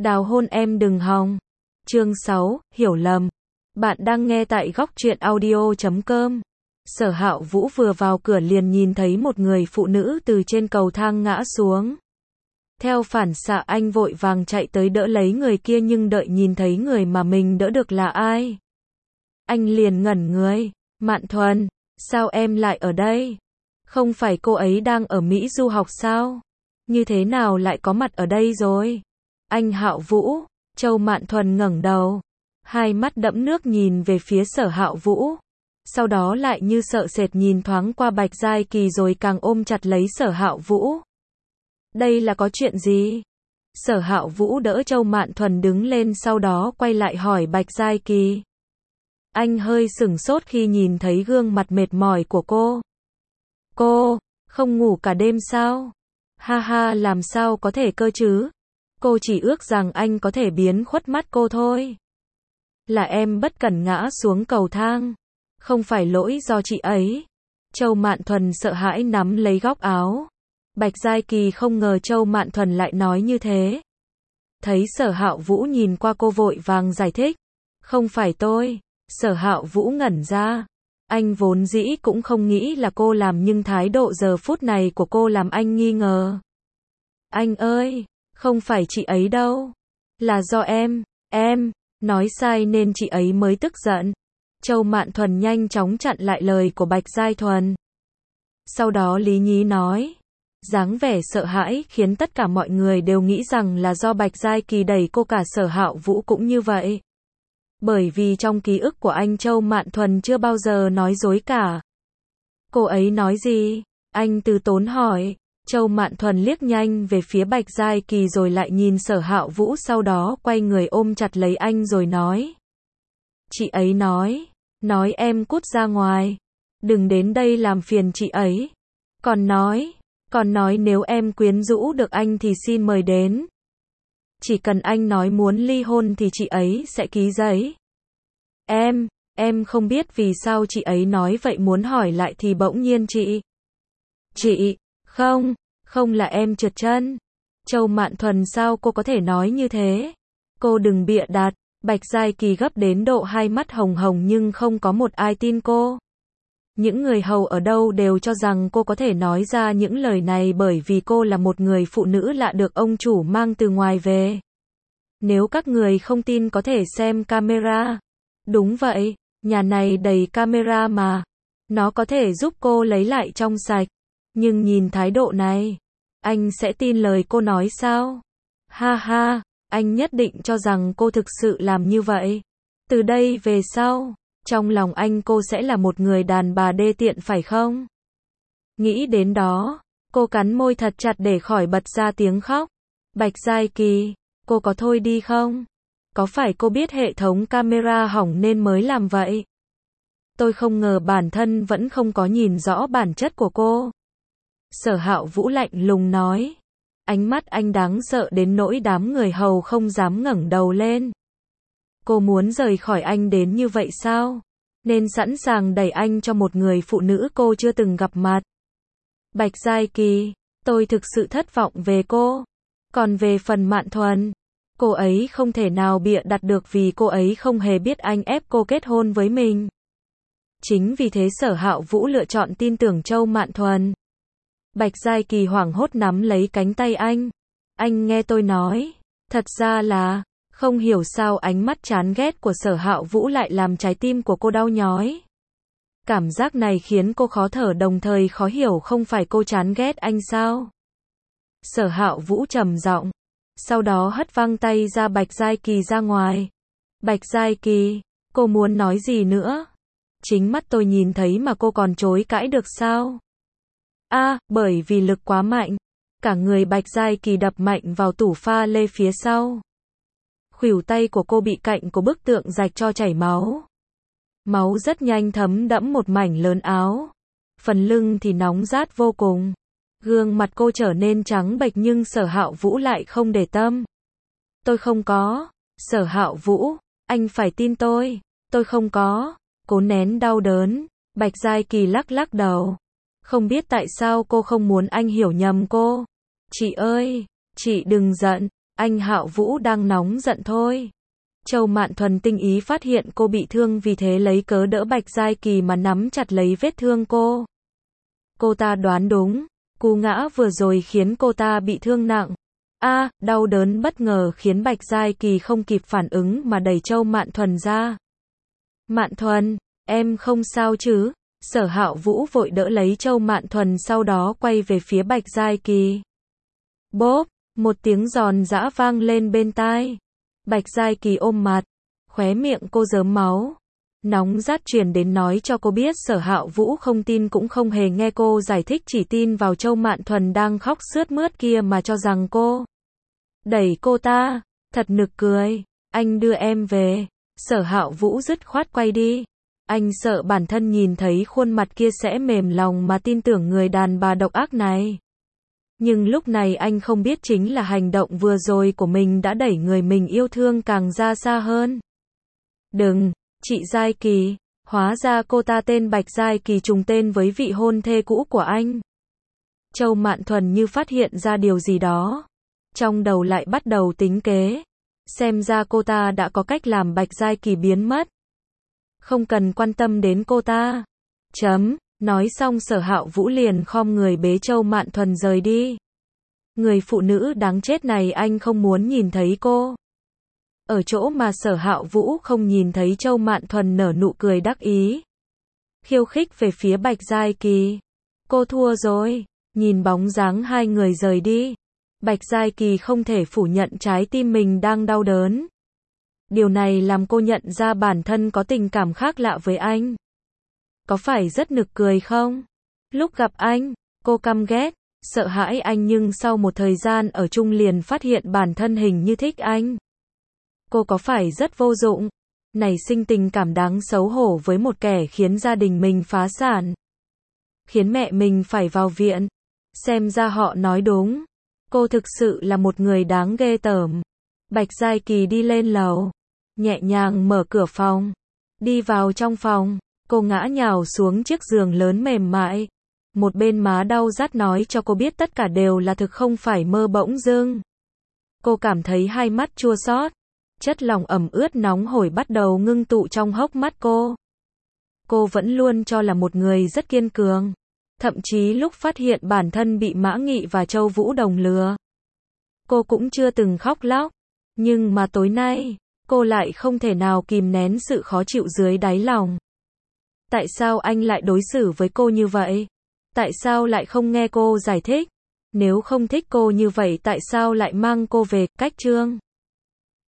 Đào hôn em đừng hòng. Chương 6, hiểu lầm. Bạn đang nghe tại góc truyện audio.com. Sở Hạo Vũ vừa vào cửa liền nhìn thấy một người phụ nữ từ trên cầu thang ngã xuống. Theo phản xạ anh vội vàng chạy tới đỡ lấy người kia, nhưng đợi nhìn thấy người mà mình đỡ được là ai, anh liền ngẩn người. Mạn Thuần, sao em lại ở đây? Không phải cô ấy đang ở Mỹ du học sao? Như thế nào lại có mặt ở đây rồi? Anh Hạo Vũ. Châu Mạn Thuần ngẩng đầu, hai mắt đẫm nước nhìn về phía Sở Hạo Vũ. Sau đó lại như sợ sệt nhìn thoáng qua Bạch Giai Kỳ rồi càng ôm chặt lấy Sở Hạo Vũ. Đây là có chuyện gì? Sở Hạo Vũ đỡ Châu Mạn Thuần đứng lên, sau đó quay lại hỏi Bạch Giai Kỳ. Anh hơi sửng sốt khi nhìn thấy gương mặt mệt mỏi của cô. Cô, không ngủ cả đêm sao? Ha ha, làm sao có thể cơ chứ? Cô chỉ ước rằng anh có thể biến khuất mắt cô thôi. Là em bất cẩn ngã xuống cầu thang. Không phải lỗi do chị ấy. Châu Mạn Thuần sợ hãi nắm lấy góc áo. Bạch Giai Kỳ không ngờ Châu Mạn Thuần lại nói như thế. Thấy Sở Hạo Vũ nhìn qua cô vội vàng giải thích. Không phải tôi. Sở Hạo Vũ ngẩn ra. Anh vốn dĩ cũng không nghĩ là cô làm, nhưng thái độ giờ phút này của cô làm anh nghi ngờ. Anh ơi, không phải chị ấy đâu. Là do em nói sai nên chị ấy mới tức giận. Châu Mạn Thuần nhanh chóng chặn lại lời của Bạch Giai Thuần. Sau đó lý nhí nói. Dáng vẻ sợ hãi khiến tất cả mọi người đều nghĩ rằng là do Bạch Giai Kỳ đẩy cô, cả Sở Hạo Vũ cũng như vậy. Bởi vì trong ký ức của anh, Châu Mạn Thuần chưa bao giờ nói dối cả. Cô ấy nói gì? Anh từ tốn hỏi. Châu Mạn Thuần liếc nhanh về phía Bạch Giai Kỳ rồi lại nhìn Sở Hạo Vũ, sau đó quay người ôm chặt lấy anh rồi nói. Chị ấy nói em cút ra ngoài. Đừng đến đây làm phiền chị ấy. Còn nói nếu em quyến rũ được anh thì xin mời đến. Chỉ cần anh nói muốn ly hôn thì chị ấy sẽ ký giấy. Em không biết vì sao chị ấy nói vậy, muốn hỏi lại thì bỗng nhiên chị, không là em trượt chân. Châu Mạn Thuần, sao cô có thể nói như thế? Cô đừng bịa đặt. Bạch Giai Kỳ gấp đến độ hai mắt hồng hồng, nhưng không có một ai tin cô. Những người hầu ở đâu đều cho rằng cô có thể nói ra những lời này bởi vì cô là một người phụ nữ lạ được ông chủ mang từ ngoài về. Nếu các người không tin có thể xem camera. Đúng vậy, nhà này đầy camera mà. Nó có thể giúp cô lấy lại trong sạch. Nhưng nhìn thái độ này, anh sẽ tin lời cô nói sao? Ha ha, anh nhất định cho rằng cô thực sự làm như vậy. Từ đây về sau, trong lòng anh cô sẽ là một người đàn bà đê tiện phải không? Nghĩ đến đó, cô cắn môi thật chặt để khỏi bật ra tiếng khóc. Bạch Giai Kỳ, cô có thôi đi không? Có phải cô biết hệ thống camera hỏng nên mới làm vậy? Tôi không ngờ bản thân vẫn không có nhìn rõ bản chất của cô. Sở Hạo Vũ lạnh lùng nói. Ánh mắt anh đáng sợ đến nỗi đám người hầu không dám ngẩng đầu lên. Cô muốn rời khỏi anh đến như vậy sao? Nên sẵn sàng đẩy anh cho một người phụ nữ cô chưa từng gặp mặt. Bạch Giai Kỳ, tôi thực sự thất vọng về cô. Còn về phần Mạn Thuần, cô ấy không thể nào bịa đặt được vì cô ấy không hề biết anh ép cô kết hôn với mình. Chính vì thế Sở Hạo Vũ lựa chọn tin tưởng Châu Mạn Thuần. Bạch Giai Kỳ hoảng hốt nắm lấy cánh tay anh. Anh nghe tôi nói. Thật ra là, không hiểu sao ánh mắt chán ghét của Sở Hạo Vũ lại làm trái tim của cô đau nhói. Cảm giác này khiến cô khó thở, đồng thời khó hiểu không phải cô chán ghét anh sao? Sở Hạo Vũ trầm giọng. Sau đó hất văng tay ra Bạch Giai Kỳ ra ngoài. Bạch Giai Kỳ, cô muốn nói gì nữa? Chính mắt tôi nhìn thấy mà cô còn chối cãi được sao? Bởi vì lực quá mạnh. Cả người Bạch Giai Kỳ đập mạnh vào tủ pha lê phía sau. Khuỷu tay của cô bị cạnh của bức tượng rạch cho chảy máu. Máu rất nhanh thấm đẫm một mảnh lớn áo. Phần lưng thì nóng rát vô cùng. Gương mặt cô trở nên trắng bệch nhưng Sở Hạo Vũ lại không để tâm. Tôi không có. Sở Hạo Vũ, anh phải tin tôi không có. Cố nén đau đớn. Bạch Giai Kỳ lắc lắc đầu. Không biết tại sao cô không muốn anh hiểu nhầm cô. Chị ơi, chị đừng giận. anh Hạo Vũ đang nóng giận thôi. Châu Mạn Thuần tinh ý phát hiện cô bị thương vì thế lấy cớ đỡ Bạch Giai Kỳ mà nắm chặt lấy vết thương cô. Cô ta đoán đúng, cú ngã vừa rồi khiến cô ta bị thương nặng. Đau đớn bất ngờ khiến Bạch Giai Kỳ không kịp phản ứng mà đẩy Châu Mạn Thuần ra. Mạn Thuần, em không sao chứ? Sở Hạo Vũ vội đỡ lấy Châu Mạn Thuần sau đó quay về phía Bạch Giai Kỳ. Bốp, một tiếng giòn giã vang lên bên tai. Bạch Giai Kỳ ôm mặt, khóe miệng cô rớm máu. Nóng rát truyền đến nói cho cô biết Sở Hạo Vũ không tin cũng không hề nghe cô giải thích, chỉ tin vào Châu Mạn Thuần đang khóc sướt mướt kia mà cho rằng cô đẩy cô ta. Thật nực cười. Anh đưa em về. Sở Hạo Vũ dứt khoát quay đi. Anh sợ bản thân nhìn thấy khuôn mặt kia sẽ mềm lòng mà tin tưởng người đàn bà độc ác này. Nhưng lúc này anh không biết chính là hành động vừa rồi của mình đã đẩy người mình yêu thương càng ra xa hơn. Đừng, chị Giai Kỳ, hóa ra cô ta tên Bạch Giai Kỳ trùng tên với vị hôn thê cũ của anh. Châu Mạn Thuần như phát hiện ra điều gì đó. Trong đầu lại bắt đầu tính kế. Xem ra cô ta đã có cách làm Bạch Giai Kỳ biến mất. Không cần quan tâm đến cô ta. Nói xong Sở Hạo Vũ liền khom người bế Châu Mạn Thuần rời đi. Người phụ nữ đáng chết này anh không muốn nhìn thấy cô. Ở chỗ mà Sở Hạo Vũ không nhìn thấy Châu Mạn Thuần nở nụ cười đắc ý. Khiêu khích về phía Bạch Giai Kỳ. Cô thua rồi. Nhìn bóng dáng hai người rời đi. Bạch Giai Kỳ không thể phủ nhận trái tim mình đang đau đớn. Điều này làm cô nhận ra bản thân có tình cảm khác lạ với anh. Có phải rất nực cười không? Lúc gặp anh, cô căm ghét, sợ hãi anh nhưng sau một thời gian ở chung liền phát hiện bản thân hình như thích anh. Cô có phải rất vô dụng? Nảy sinh tình cảm đáng xấu hổ với một kẻ khiến gia đình mình phá sản. Khiến mẹ mình phải vào viện. Xem ra họ nói đúng. Cô thực sự là một người đáng ghê tởm. Bạch Giai Kỳ đi lên lầu. Nhẹ nhàng mở cửa phòng. Đi vào trong phòng. Cô ngã nhào xuống chiếc giường lớn mềm mại. Một bên má đau rát nói cho cô biết tất cả đều là thực không phải mơ bỗng dưng. Cô cảm thấy hai mắt chua xót. Chất lỏng ẩm ướt nóng hổi bắt đầu ngưng tụ trong hốc mắt cô. Cô vẫn luôn cho là một người rất kiên cường. Thậm chí lúc phát hiện bản thân bị Mã Nghị và Châu Vũ Đồng lừa. Cô cũng chưa từng khóc lóc. Nhưng mà tối nay, cô lại không thể nào kìm nén sự khó chịu dưới đáy lòng. Tại sao anh lại đối xử với cô như vậy? Tại sao lại không nghe cô giải thích? Nếu không thích cô như vậy tại sao lại mang cô về? Cách chương